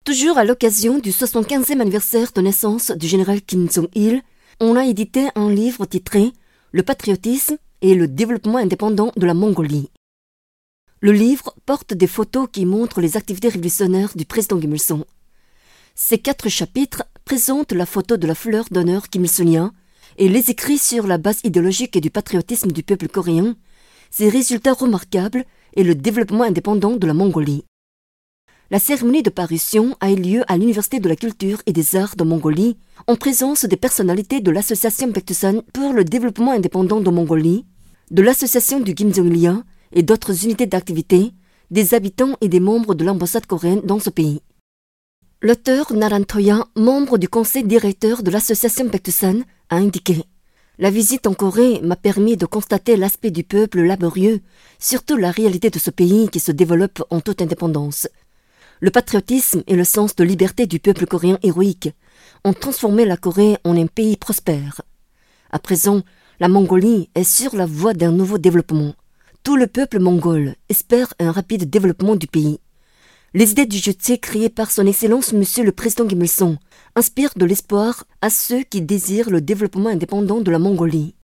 Toujours à l'occasion du 75e anniversaire de naissance du général Kim Jong-il, on a édité un livre titré « Le patriotisme et le développement indépendant de la Mongolie ». Le livre porte des photos qui montrent les activités révolutionnaires du président Kim Il-sung. Ces 4 chapitres présentent la photo de la fleur d'honneur Kim Il-sungien et les écrits sur la base idéologique et du patriotisme du peuple coréen, ses résultats remarquables et le développement indépendant de la Mongolie. La cérémonie de parution a eu lieu à l'Université de la Culture et des Arts de Mongolie en présence des personnalités de l'Association Baekdusan pour le développement indépendant de Mongolie, de l'Association du Kim Jong-ilien et d'autres unités d'activité, des habitants et des membres de l'ambassade coréenne dans ce pays. L'auteur Naran Toya, membre du conseil directeur de l'Association Baekdusan, a indiqué « La visite en Corée m'a permis de constater l'aspect du peuple laborieux, surtout la réalité de ce pays qui se développe en toute indépendance. Le patriotisme et le sens de liberté du peuple coréen héroïque ont transformé la Corée en un pays prospère. À présent, la Mongolie est sur la voie d'un nouveau développement. Tout le peuple mongol espère un rapide développement du pays. Les idées du juche créées par son Excellence Monsieur le Président Kim Il-sung inspirent de l'espoir à ceux qui désirent le développement indépendant de la Mongolie.